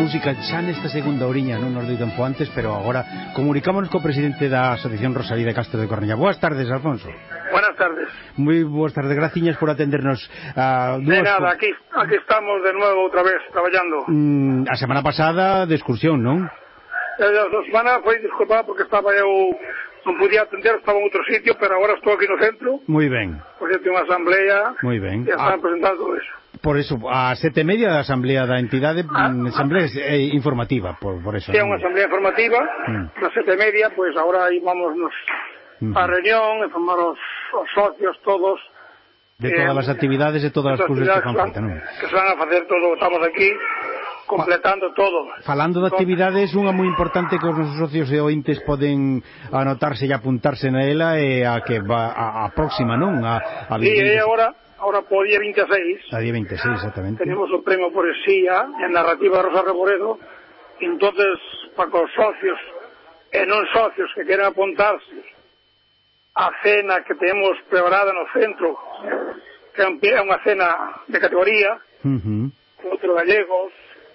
música xa nesta segunda oriña, non nos dei tempo antes, pero agora comunicámonos co presidente da Asociación Rosalía de Castro de Cornellá. Boas tardes, Alfonso. Buenas tardes. Moi boas tardes, graciñas por atendernos. De nada, aquí estamos de nuevo outra vez traballando. A semana pasada de excursión, non? A semana foi disculpada porque estaba eu, non podía atender, estaba en outro sitio, pero agora estou aquí no centro. Moi ben. Porque ten unha asamblea. Moi ben. E están presentando todo eso. Por eso, a 7:30 da asamblea da entidade, asamblea informativa, por eso. Sí, unha asamblea informativa, a 7:30, pois agora aí vámonos a reunión, informar os socios todos. De todas as actividades e todas as cousas que fan falta, non? Que se van a facer todo, estamos aquí completando todo. Falando de actividades, unha moi importante que os nosos socios e ointes poden anotarse e apuntarse na ela é a que va a próxima, non? Sí, e agora po día 26. A día 26, exactamente. Tenemos o premio Poesía en narrativa de Rosa Reboredo. Entonces, para os socios e non socios que queren apuntarse a cena que temos preparada no centro, que é unha cena de categoría, outros gallegos,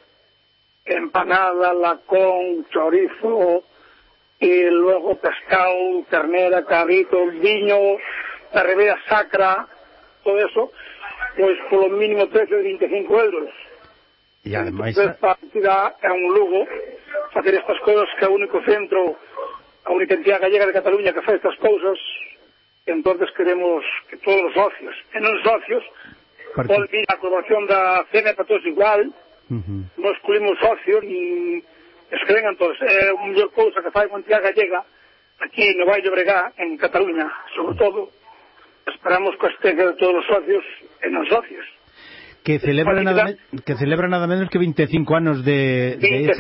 empanada, lacón, chorizo, e luego pescado, ternera, cabrito, viño, la ribera sacra, todo eso, pois polo mínimo precio de 25 euros. E ademais a entidade é un lugo facer estas cousas, que é o único centro, a única entidade gallega de Cataluña que faz estas cousas. Entonces queremos que todos os socios e non socios poden vir a colaboración da cena para todos igual. Non excluímos socios ni escreven todos. É a mellor cousa que fai unha entidade gallega aquí no Valle de Obregá, en Cataluña, sobre todo. Esperamos que estén de todos os socios e non socios. Que celebra nada menos que 25 anos de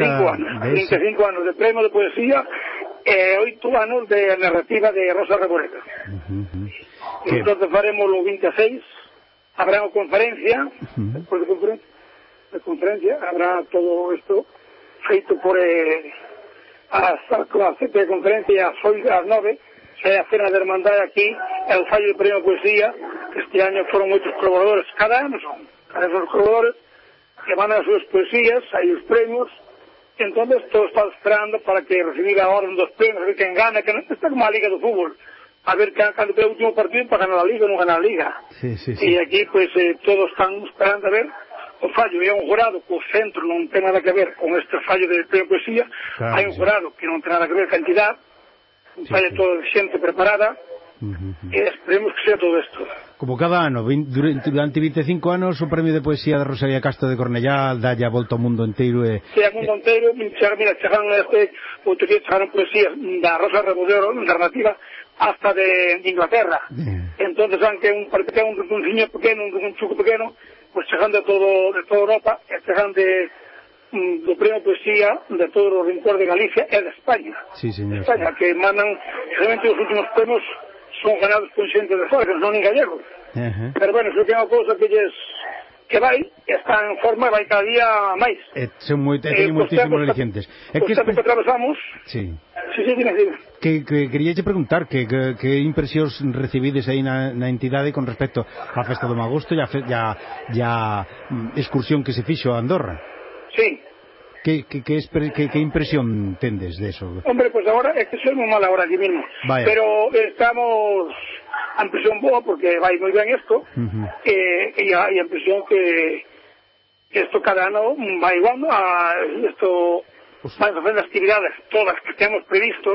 25 anos de premio de poesía e 8 anos de narrativa de Rosa Reboredo. Entonces faremos o 26, habrá unha conferencia, despois de conferencia habrá todo isto feito por a 7 de conferencia ás 9, é a cena de hermandade aquí, é o fallo de premio poesía, que este año foron moitos colaboradores, cada ano son os colaboradores que van as súas poesías, hai os premios. Entonces todo está esperando para que recibir a orden dos premios, a ver quen gana, que non está como a Liga do Fútbol, a ver cando ten o último partido para ganar a Liga ou non ganar a Liga. E aquí pois todos están esperando a ver o fallo. É un jurado que o centro non ten nada que ver con este fallo de premio poesía, hai un jurado que non ten nada que ver con a entidade, un fallo todo de xente preparada, e esperemos que sea todo isto. Como cada ano, durante 25 anos, o premio de poesía de Rosalía Castro de Cornellá dalle a volta ao mundo inteiro. Sí, ao mundo inteiro. Mira, chegaron poesías da Rosa Reboredo, narrativa, hasta de Inglaterra. Entonces, aunque parece que é un rinconciño pequeno, un chuco pequeno, pues chegan de toda Europa, e chegan do premio poesía de todos os rincones de Galicia e de España. Sí, señor. España, que mandan, realmente os últimos premios son ganados con xente de fora, que non son nin gallegos. Pero bueno, se que é unha cousa que vai, está en forma, vai cada día máis. Son moitísimos alicientes. Os tempos que atravesamos... Sí. Dime. Que queríache preguntar que impresións recibides aí na entidade con respecto á Festa do Magosto e a excursión que se fixo a Andorra. Sí. Que impresión tendes de eso? Hombre, pues agora é que soy moi mal agora aquí mismo. Vaya. Pero estamos a impresión boa porque vai moi ben isto, e a impresión que isto cada ano vai igual a isto, vai facendo actividades todas que temos previstos,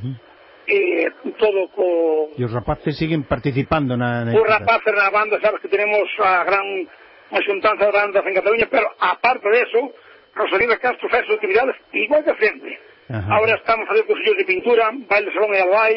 e todo E os rapaces siguen participando na os rapaces na banda, sabes que tenemos a gran xuntanza de bandas en Cataluña, pero aparte de eso, Rosalía Castro faz actividades igual que sempre. Ahora estamos facendo cursillos de pintura, baile de salón e albai,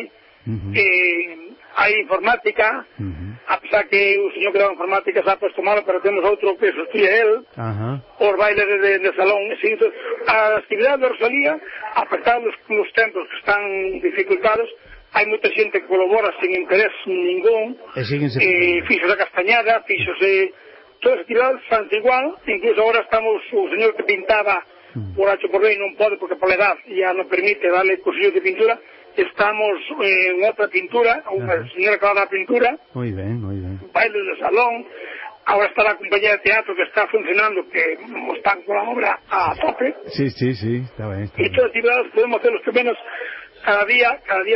hai informática, a pesar que o señor que daba informática se ha puesto malo, pero temos outro que sostía él, os bailes de salón. As actividades de Rosalía, a pesar dos tempos que están dificultados, hai moita xente que colabora sin interés ningún, fixos a castañada, todas as actividades fan igual. Incluso agora estamos, o señor que pintaba por H por B non pode porque por la edad ya non permite darle cursillos de pintura, estamos en outra pintura, unha señora que va a dar pintura, moi ben, bailes de salón, Ahora está la compañía de teatro que está funcionando, que están con la obra a tope. Sí, está bien. Y todas las actividades podemos hacer los que menos cada día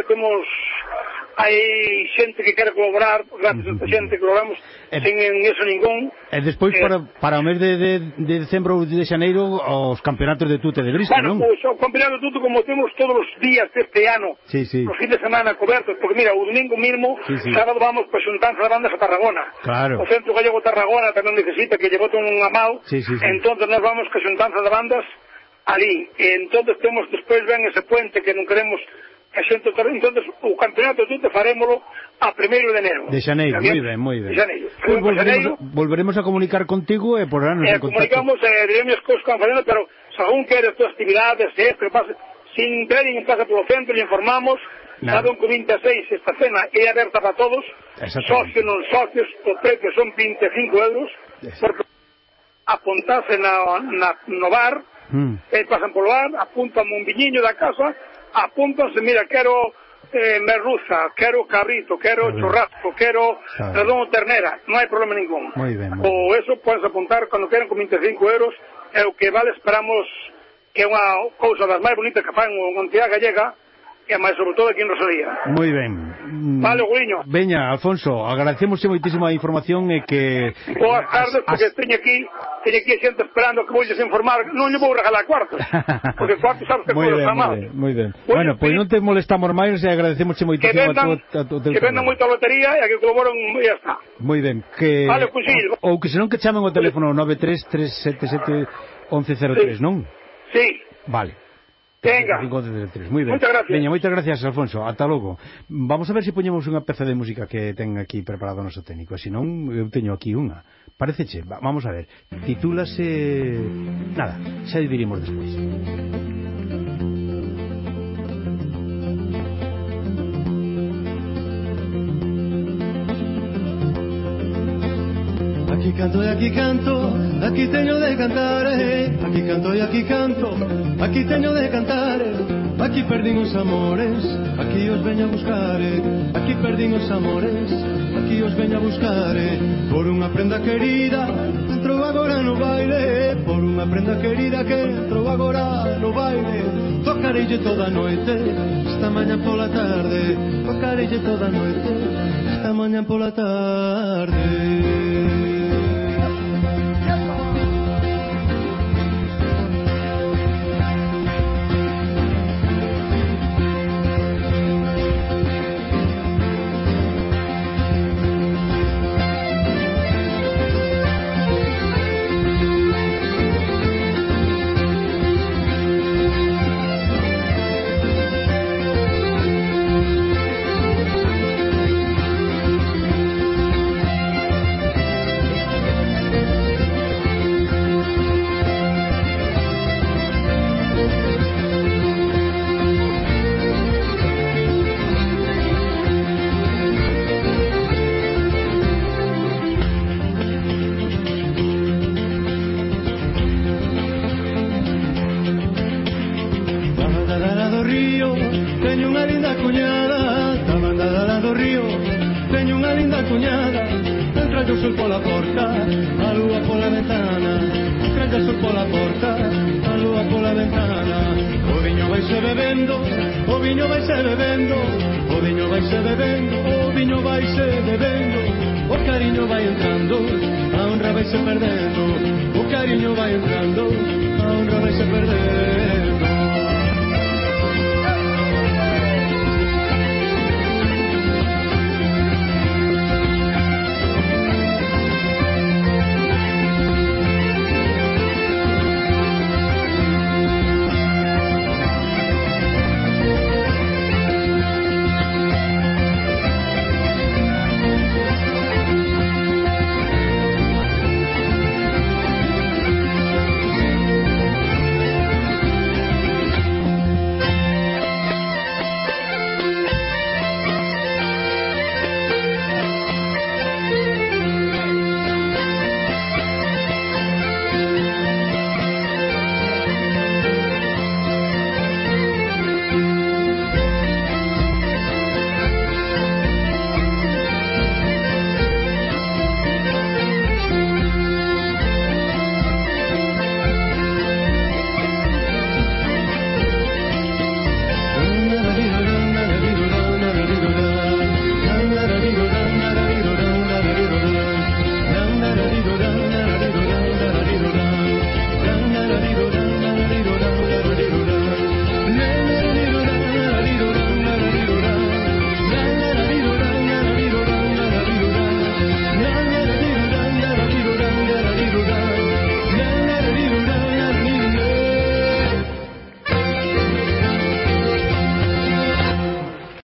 hai xente que quere colaborar, gracias a esta xente que colaboramos, sen eso ningún. E despois para o mes de decembro ou de xaneiro os campeonatos de tute de brisca, non? Bueno, pois o campeonato de tute como temos todos os días deste ano, sí. Os fines de semana cobertos, porque mira, o domingo mismo, sábado vamos para xuntanza de bandas a Tarragona. Claro. O Centro Gallego Tarragona tamén necesita que lle boten un amal, entonces nos vamos ca xuntanza de bandas ali, e entonces temos despois ven ese puente que non queremos a xente, entonces o campeonato de tute farémolo a 1 de enero. De xaneiro, moi ben. De xaneiro. Pues volveremos a comunicar contigo e porarnos en contacto. Comunicamos, diremos as cousas que van facendo, pero se algún quere as túas actividades, que pase, sin trading, pasa polo centro e informamos. Saben que 26 esta cena é aberta para todos, socios, non socios, o precio son 25 euros, porque apuntarse no bar, pasan polo bar, apuntan un viñiño da casa, apúntanse, mira, quero merluza, quero cabrito, quero churrasco, quero redondo ternera, non hai problema ningún. O eso podes apuntar cando queren con 25 euros, é o que vale, esperamos que é unha cousa das máis bonitas que fan unha entidade gallega, e máis sobre todo aquí en Rosalía. Moi ben. Vale, Guiño. Veña, Alfonso, agradecemos moitísima información e que... Boas tardes, porque teño aquí a xente esperando que voulles informar. Non lle vou regalar cuartos, porque cuartos sabes que cousas está mal. Moi ben. Bueno, pois non te molestamos máis e agradecemos moitísimo a tu que vendan moita lotería e a que colaboren e ya está. Moi ben. Que... Vale, pues sí. Ou que senón que chamen o teléfono 933771103, non? Sí. Vale. Venga. Muy bien. Moitas gracias. Veña, moitas gracias, Alfonso. Ata logo. Vamos a ver se poñemos unha peza de música que ten aquí preparado o noso técnico. Se non, eu teño aquí unha. Pareceche? Vamos a ver. Titúlase... Nada, xa dirimos despois. Aquí canto e aquí canto, aquí teño de cantar, aquí canto e aquí canto, aquí teño de cantar, aquí perdín os amores, aquí os veño a buscar, aquí perdín os amores, aquí os veño a buscar, por unha prenda querida, entro agora no baile, por unha prenda querida que entro agora no baile, tocareille toda a noite, esta mañá pola tarde, tocareille toda a noite, esta mañá pola tarde. O cariño vai entrando, a honra vai se perdendo.